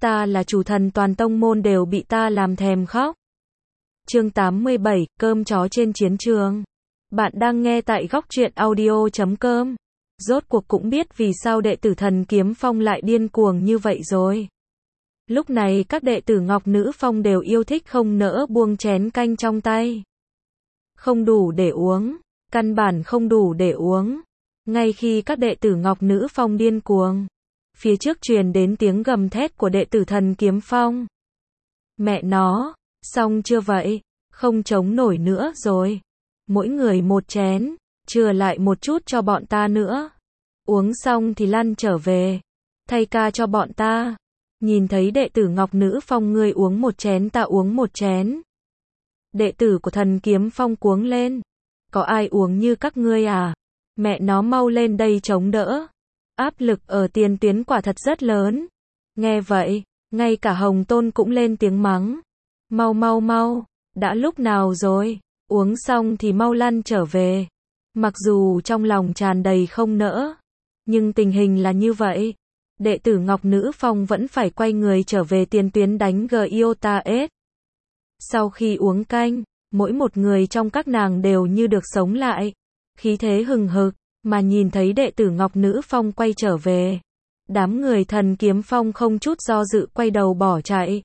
ta là chủ thần toàn tông môn đều bị ta làm thèm khóc. Chương 87, cơm chó trên chiến trường. Bạn đang nghe tại góc truyện audio.com. Rốt cuộc cũng biết vì sao đệ tử Thần Kiếm Phong lại điên cuồng như vậy rồi. Lúc này các đệ tử Ngọc Nữ Phong đều yêu thích không nỡ buông chén canh trong tay. Không đủ để uống, căn bản không đủ để uống. Ngay khi các đệ tử Ngọc Nữ Phong điên cuồng, phía trước truyền đến tiếng gầm thét của đệ tử Thần Kiếm Phong. Mẹ nó, xong chưa vậy, không chống nổi nữa rồi. Mỗi người một chén, chừa lại một chút cho bọn ta nữa. Uống xong thì lăn trở về, thay ca cho bọn ta. Nhìn thấy đệ tử Ngọc Nữ Phong ngươi uống một chén ta uống một chén. Đệ tử của Thần Kiếm Phong cuống lên. Có ai uống như các ngươi à? Mẹ nó mau lên đây chống đỡ. Áp lực ở tiền tuyến quả thật rất lớn. Nghe vậy, ngay cả Hồng Tôn cũng lên tiếng mắng. Mau mau mau, đã lúc nào rồi? Uống xong thì mau lăn trở về. Mặc dù trong lòng tràn đầy không nỡ, nhưng tình hình là như vậy. Đệ tử Ngọc Nữ Phong vẫn phải quay người trở về tiền tuyến đánh Gyota-S. Sau khi uống canh, mỗi một người trong các nàng đều như được sống lại. Khí thế hừng hực, mà nhìn thấy đệ tử Ngọc Nữ Phong quay trở về. Đám người Thần Kiếm Phong không chút do dự quay đầu bỏ chạy.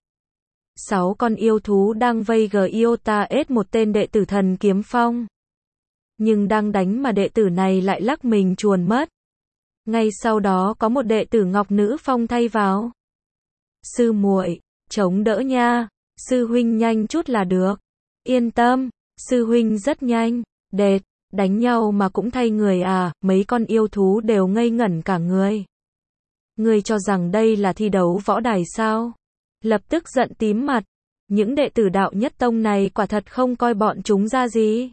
6 con yêu thú đang vây Gyota-S một tên đệ tử Thần Kiếm Phong. Nhưng đang đánh mà đệ tử này lại lắc mình chuồn mất. Ngay sau đó có một đệ tử Ngọc Nữ Phong thay vào. Sư muội, chống đỡ nha, sư huynh nhanh chút là được. Yên tâm, sư huynh rất nhanh. Đệt, đánh nhau mà cũng thay người à? Mấy con yêu thú đều ngây ngẩn cả người. Ngươi cho rằng đây là thi đấu võ đài sao? Lập tức giận tím mặt. Những đệ tử Đạo Nhất Tông này quả thật không coi bọn chúng ra gì.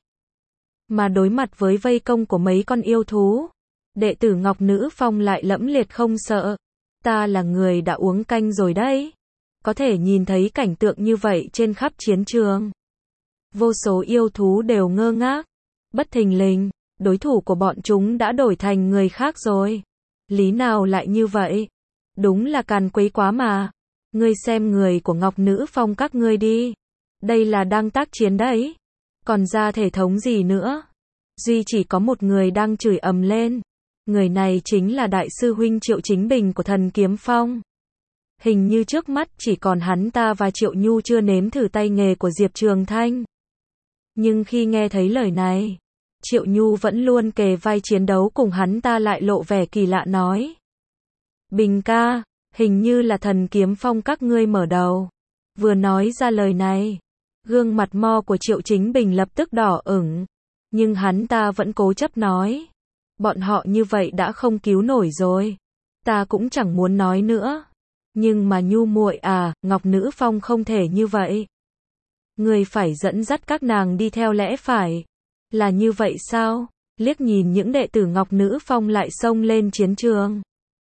Mà đối mặt với vây công của mấy con yêu thú, đệ tử Ngọc Nữ Phong lại lẫm liệt không sợ. Ta là người đã uống canh rồi đấy. Có thể nhìn thấy cảnh tượng như vậy trên khắp chiến trường. Vô số yêu thú đều ngơ ngác. Bất thình lình, đối thủ của bọn chúng đã đổi thành người khác rồi. Lý nào lại như vậy? Đúng là càn quấy quá mà. Ngươi xem người của Ngọc Nữ Phong các ngươi đi. Đây là đang tác chiến đấy. Còn ra thể thống gì nữa? Duy chỉ có một người đang chửi ầm lên. Người này chính là Đại sư huynh Triệu Chính Bình của Thần Kiếm Phong. Hình như trước mắt chỉ còn hắn ta và Triệu Nhu chưa nếm thử tay nghề của Diệp Trường Thanh. Nhưng khi nghe thấy lời này, Triệu Nhu vẫn luôn kề vai chiến đấu cùng hắn ta lại lộ vẻ kỳ lạ nói. Bình ca, hình như là Thần Kiếm Phong các ngươi mở đầu. Vừa nói ra lời này, gương mặt mo của Triệu Chính Bình lập tức đỏ ửng. Nhưng hắn ta vẫn cố chấp nói. Bọn họ như vậy đã không cứu nổi rồi. Ta cũng chẳng muốn nói nữa. Nhưng mà Nhu muội à, Ngọc Nữ Phong không thể như vậy. Người phải dẫn dắt các nàng đi theo lẽ phải. Là như vậy sao? Liếc nhìn những đệ tử Ngọc Nữ Phong lại xông lên chiến trường.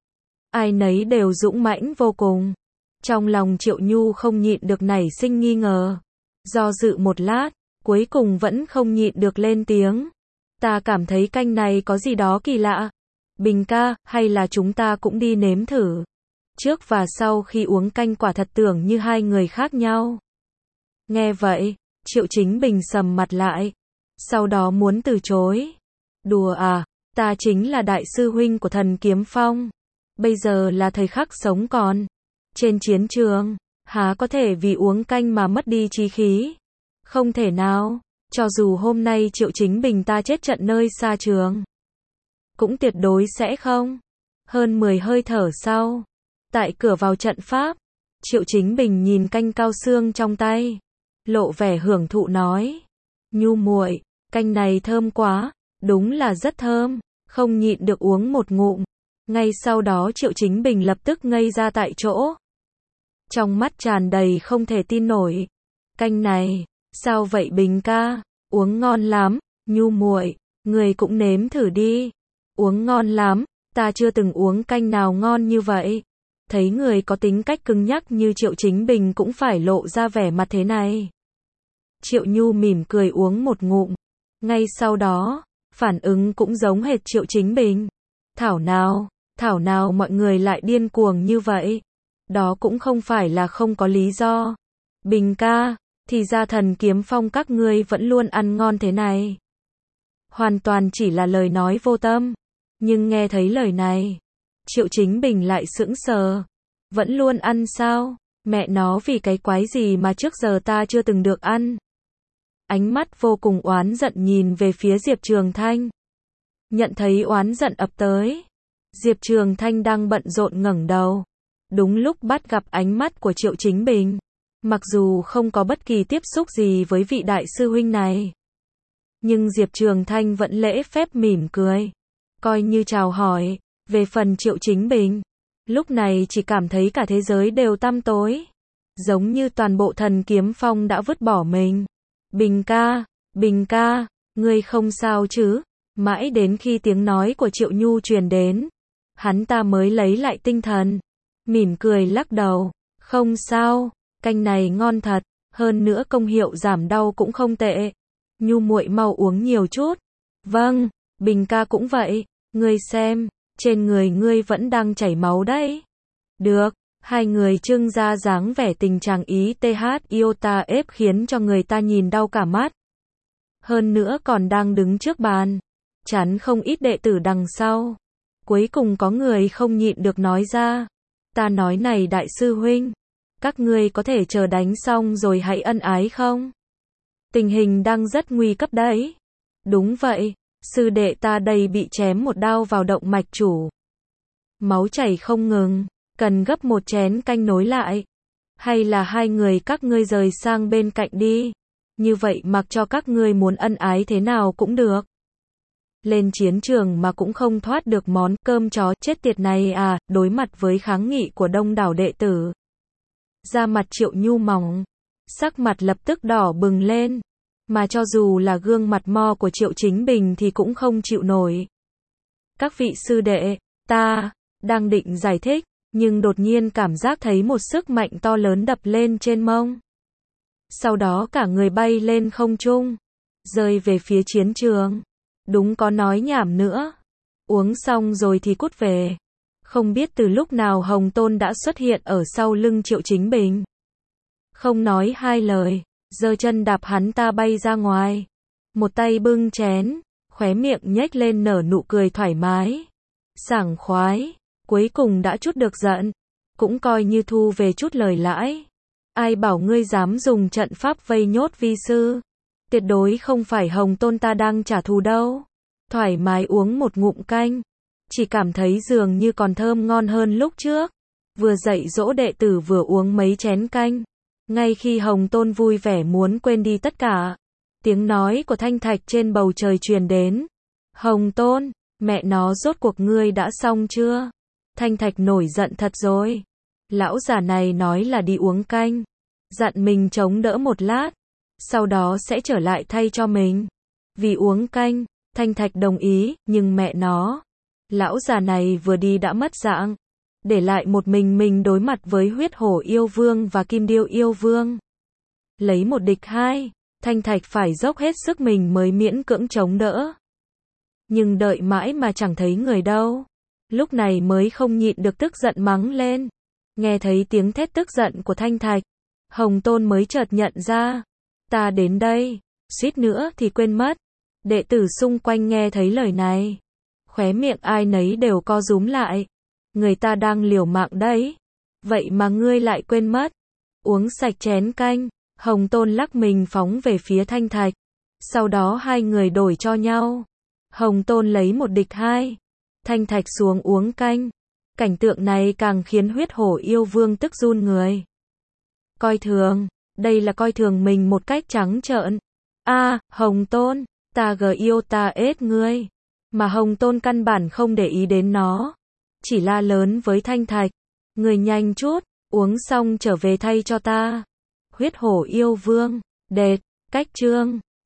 Ai nấy đều dũng mãnh vô cùng. Trong lòng Triệu Nhu không nhịn được nảy sinh nghi ngờ. Do dự một lát, cuối cùng vẫn không nhịn được lên tiếng. Ta cảm thấy canh này có gì đó kỳ lạ. Bình ca, hay là chúng ta cũng đi nếm thử. Trước và sau khi uống canh quả thật tưởng như hai người khác nhau. Nghe vậy, Triệu Chính Bình sầm mặt lại. Sau đó muốn từ chối. Đùa à, ta chính là đại sư huynh của Thần Kiếm Phong. Bây giờ là thời khắc sống còn. Trên chiến trường, há có thể vì uống canh mà mất đi chí khí. Không thể nào, cho dù hôm nay Triệu Chính Bình ta chết trận nơi xa trường. Cũng tuyệt đối sẽ không. Hơn 10 hơi thở sau, tại cửa vào trận pháp, Triệu Chính Bình nhìn canh cao xương trong tay. Lộ vẻ hưởng thụ nói. Nhu muội, canh này thơm quá, đúng là rất thơm, không nhịn được uống một ngụm. Ngay sau đó Triệu Chính Bình lập tức ngây ra tại chỗ. Trong mắt tràn đầy không thể tin nổi. Canh này, sao vậy Bình ca? Uống ngon lắm, Nhu muội, người cũng nếm thử đi. Uống ngon lắm, ta chưa từng uống canh nào ngon như vậy. Thấy người có tính cách cứng nhắc như Triệu Chính Bình cũng phải lộ ra vẻ mặt thế này. Triệu Nhu mỉm cười uống một ngụm. Ngay sau đó, phản ứng cũng giống hệt Triệu Chính Bình. Thảo nào mọi người lại điên cuồng như vậy. Đó cũng không phải là không có lý do. Bình ca, thì ra Thần Kiếm Phong các ngươi vẫn luôn ăn ngon thế này. Hoàn toàn chỉ là lời nói vô tâm. Nhưng nghe thấy lời này, Triệu Chính Bình lại sững sờ. Vẫn luôn ăn sao? Mẹ nó, vì cái quái gì mà trước giờ ta chưa từng được ăn. Ánh mắt vô cùng oán giận nhìn về phía Diệp Trường Thanh. Nhận thấy oán giận ập tới, Diệp Trường Thanh đang bận rộn ngẩng đầu. Đúng lúc bắt gặp ánh mắt của Triệu Chính Bình. Mặc dù không có bất kỳ tiếp xúc gì với vị đại sư huynh này, nhưng Diệp Trường Thanh vẫn lễ phép mỉm cười, coi như chào hỏi. Về phần Triệu Chính Bình, lúc này chỉ cảm thấy cả thế giới đều tăm tối, giống như toàn bộ Thần Kiếm Phong đã vứt bỏ mình. Bình ca, ngươi không sao chứ? Mãi đến khi tiếng nói của Triệu Nhu truyền đến, hắn ta mới lấy lại tinh thần, mỉm cười lắc đầu, không sao, canh này ngon thật, hơn nữa công hiệu giảm đau cũng không tệ. Nhu muội mau uống nhiều chút. Vâng, Bình ca cũng vậy, ngươi xem, trên người ngươi vẫn đang chảy máu đấy. Được, hai người trưng ra dáng vẻ tình trạng ý TH iota ép khiến cho người ta nhìn đau cả mắt. Hơn nữa còn đang đứng trước bàn, chắn không ít đệ tử đằng sau. Cuối cùng có người không nhịn được nói ra, ta nói này đại sư huynh, các ngươi có thể chờ đánh xong rồi hãy ân ái không? Tình hình đang rất nguy cấp đấy. Đúng vậy, sư đệ ta đây bị chém một đao vào động mạch chủ. Máu chảy không ngừng, cần gấp một chén canh nối lại. Hay là hai người các ngươi rời sang bên cạnh đi. Như vậy mặc cho các ngươi muốn ân ái thế nào cũng được. Lên chiến trường mà cũng không thoát được món cơm chó chết tiệt này à, đối mặt với kháng nghị của đông đảo đệ tử. Da mặt Triệu Nhu mỏng, sắc mặt lập tức đỏ bừng lên, mà cho dù là gương mặt mo của Triệu Chính Bình thì cũng không chịu nổi. Các vị sư đệ, ta đang định giải thích, nhưng đột nhiên cảm giác thấy một sức mạnh to lớn đập lên trên mông. Sau đó cả người bay lên không trung, rơi về phía chiến trường. Đúng, có nói nhảm nữa. Uống xong rồi thì cút về. Không biết từ lúc nào Hồng Tôn đã xuất hiện ở sau lưng Triệu Chính Bình. Không nói hai lời, giơ chân đạp hắn ta bay ra ngoài. Một tay bưng chén, khóe miệng nhếch lên nở nụ cười thoải mái, sảng khoái, cuối cùng đã trút được giận, cũng coi như thu về chút lời lãi. Ai bảo ngươi dám dùng trận pháp vây nhốt vi sư? Tuyệt đối không phải Hồng Tôn ta đang trả thù đâu. Thoải mái uống một ngụm canh, chỉ cảm thấy dường như còn thơm ngon hơn lúc trước. Vừa dạy dỗ đệ tử vừa uống mấy chén canh. Ngay khi Hồng Tôn vui vẻ muốn quên đi tất cả, tiếng nói của Thanh Thạch trên bầu trời truyền đến. Hồng Tôn, mẹ nó, rốt cuộc ngươi đã xong chưa? Thanh Thạch nổi giận thật rồi. Lão già này nói là đi uống canh, dặn mình chống đỡ một lát, sau đó sẽ trở lại thay cho mình. Vì uống canh, Thanh Thạch đồng ý, nhưng mẹ nó, lão già này vừa đi đã mất dạng, để lại một mình đối mặt với Huyết Hổ Yêu Vương và Kim Điêu Yêu Vương. Lấy một địch hai, Thanh Thạch phải dốc hết sức mình mới miễn cưỡng chống đỡ. Nhưng đợi mãi mà chẳng thấy người đâu. Lúc này mới không nhịn được tức giận mắng lên. Nghe thấy tiếng thét tức giận của Thanh Thạch, Hồng Tôn mới chợt nhận ra. Ta đến đây, suýt nữa thì quên mất. Đệ tử xung quanh nghe thấy lời này, khóe miệng ai nấy đều co rúm lại. Người ta đang liều mạng đấy, vậy mà ngươi lại quên mất. Uống sạch chén canh, Hồng Tôn lắc mình phóng về phía Thanh Thạch. Sau đó hai người đổi cho nhau. Hồng Tôn lấy một địch hai, Thanh Thạch xuống uống canh. Cảnh tượng này càng khiến Huyết Hổ Yêu Vương tức run người. Coi thường, đây là coi thường mình một cách trắng trợn. Hồng Tôn, ta yêu ta ết ngươi. Mà Hồng Tôn căn bản không để ý đến nó, chỉ la lớn với Thanh Thạch. Người nhanh chút, uống xong trở về thay cho ta. Huyết Hổ Yêu Vương, đệt, cách chương.